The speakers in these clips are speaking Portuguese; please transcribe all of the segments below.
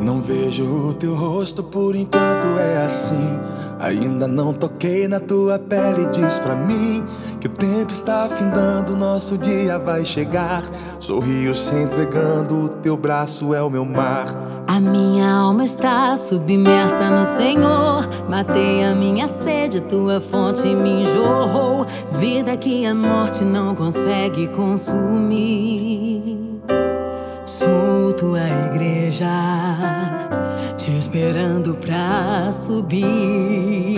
Não vejo o teu rosto por enquanto é assim. Ainda não toquei na tua pele, diz pra mim que o tempo está findando, nosso dia vai chegar. Sorrio se entregando, o teu braço é o meu mar. A minha alma está submersa no Senhor. Matei a minha sede, tua fonte me jorrou. Vida que a morte não consegue consumir. Sou tua igreja, te esperando pra subir.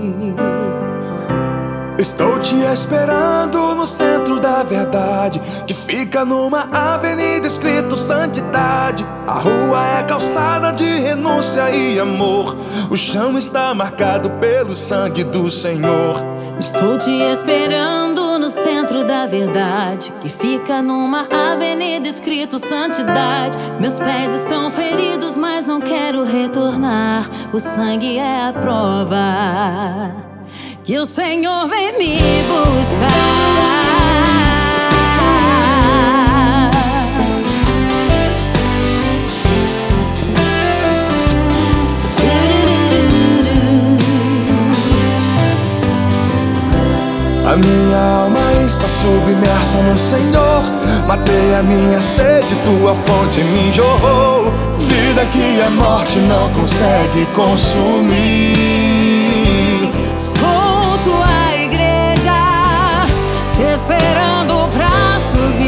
Estou te esperando no centro da verdade, que fica numa avenida escrito santidade. A rua é calçada de renúncia e amor. O chão está marcado pelo sangue do Senhor. Estou te esperando no centro da verdade, que fica numa avenida escrito santidade. Meus pés estão feridos, mas não quero retornar. O sangue é a prova que o Senhor vem me buscar. A minha alma está submersa no Senhor. Matei a minha sede, tua fonte me jorrou. Vida que a morte não consegue consumir. Sou tua igreja, te esperando pra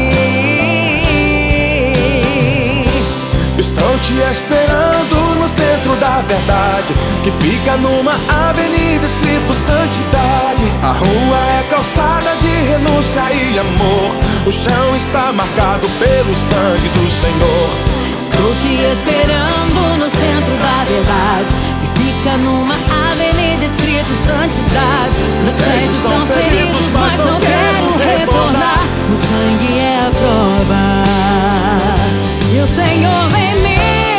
subir. Estou te esperando no centro da verdade, que fica numa avenida escrito santidade. A rua é calçada de renúncia e amor. O chão está marcado pelo sangue do Senhor. Estou te esperando no centro da verdade, que fica numa avenida escrito santidade. Meus pés estão feridos, mas não quero retornar. O sangue é a prova e o Senhor vem me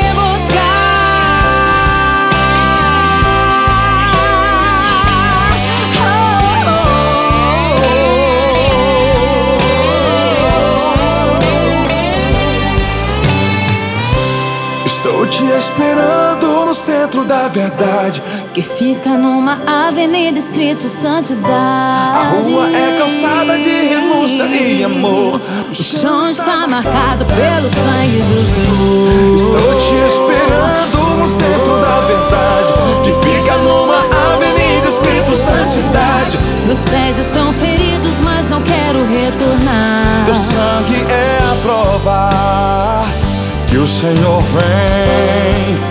Estou te esperando no centro da verdade, que fica numa avenida escrito santidade. A rua é calçada de renúncia e amor. O chão está marcado pelo sangue do Senhor. Estou te esperando no centro da verdade, que fica numa avenida escrito santidade. Meus pés estão feridos, mas não quero retornar. Teu sangue é a prova que o Senhor vem